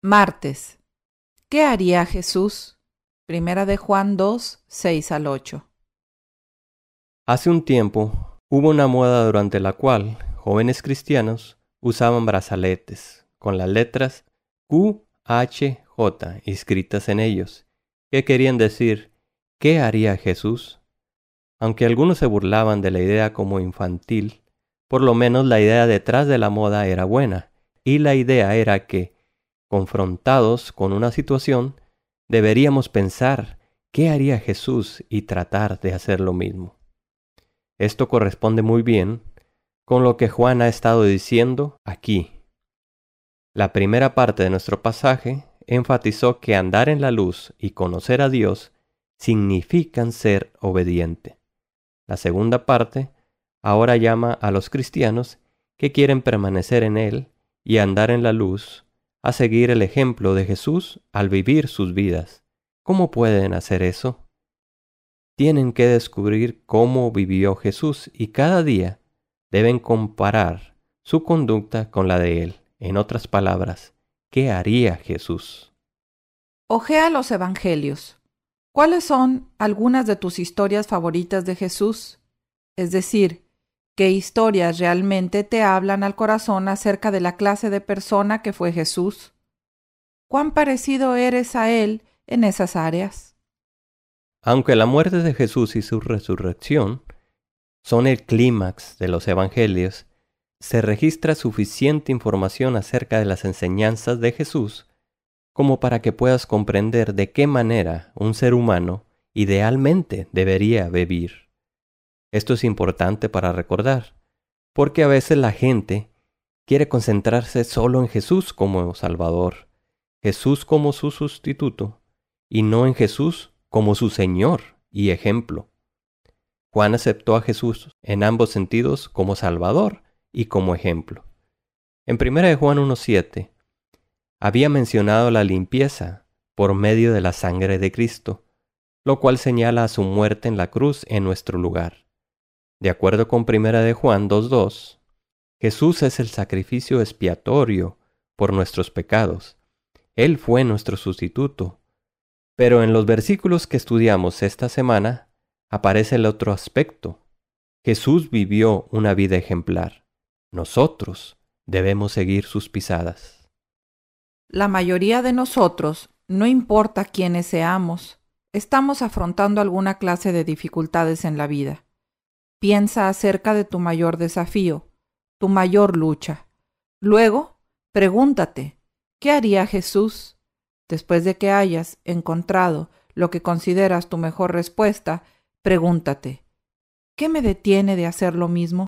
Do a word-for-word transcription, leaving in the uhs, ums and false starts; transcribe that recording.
Martes. ¿Qué haría Jesús? Primera de Juan dos, seis al ocho. Hace un tiempo hubo una moda durante la cual jóvenes cristianos usaban brazaletes con las letras Q H J escritas en ellos, que querían decir ¿qué haría Jesús? Aunque algunos se burlaban de la idea como infantil, por lo menos la idea detrás de la moda era buena, y la idea era que, confrontados con una situación, deberíamos pensar ¿qué haría Jesús? Y tratar de hacer lo mismo. Esto corresponde muy bien con lo que Juan ha estado diciendo aquí. La primera parte de nuestro pasaje enfatizó que andar en la luz y conocer a Dios significan ser obediente. La segunda parte ahora llama a los cristianos que quieren permanecer en Él y andar en la luz a seguir el ejemplo de Jesús al vivir sus vidas. ¿Cómo pueden hacer eso? Tienen que descubrir cómo vivió Jesús y cada día deben comparar su conducta con la de Él. En otras palabras, ¿qué haría Jesús? Ojea los evangelios. ¿Cuáles son algunas de tus historias favoritas de Jesús? Es decir, ¿qué historias realmente te hablan al corazón acerca de la clase de persona que fue Jesús? ¿Cuán parecido eres a Él en esas áreas? Aunque la muerte de Jesús y su resurrección son el clímax de los evangelios, se registra suficiente información acerca de las enseñanzas de Jesús como para que puedas comprender de qué manera un ser humano idealmente debería vivir. Esto es importante para recordar, porque a veces la gente quiere concentrarse solo en Jesús como Salvador, Jesús como su sustituto, y no en Jesús como su Señor y ejemplo. Juan aceptó a Jesús en ambos sentidos como Salvador y como ejemplo. En primera de Juan uno siete, había mencionado la limpieza por medio de la sangre de Cristo, lo cual señala a su muerte en la cruz en nuestro lugar. De acuerdo con primera de Juan dos dos, Jesús es el sacrificio expiatorio por nuestros pecados. Él fue nuestro sustituto. Pero en los versículos que estudiamos esta semana, aparece el otro aspecto. Jesús vivió una vida ejemplar. Nosotros debemos seguir sus pisadas. La mayoría de nosotros, no importa quiénes seamos, estamos afrontando alguna clase de dificultades en la vida. Piensa acerca de tu mayor desafío, tu mayor lucha. Luego, pregúntate, ¿qué haría Jesús? Después de que hayas encontrado lo que consideras tu mejor respuesta, pregúntate, ¿qué me detiene de hacer lo mismo?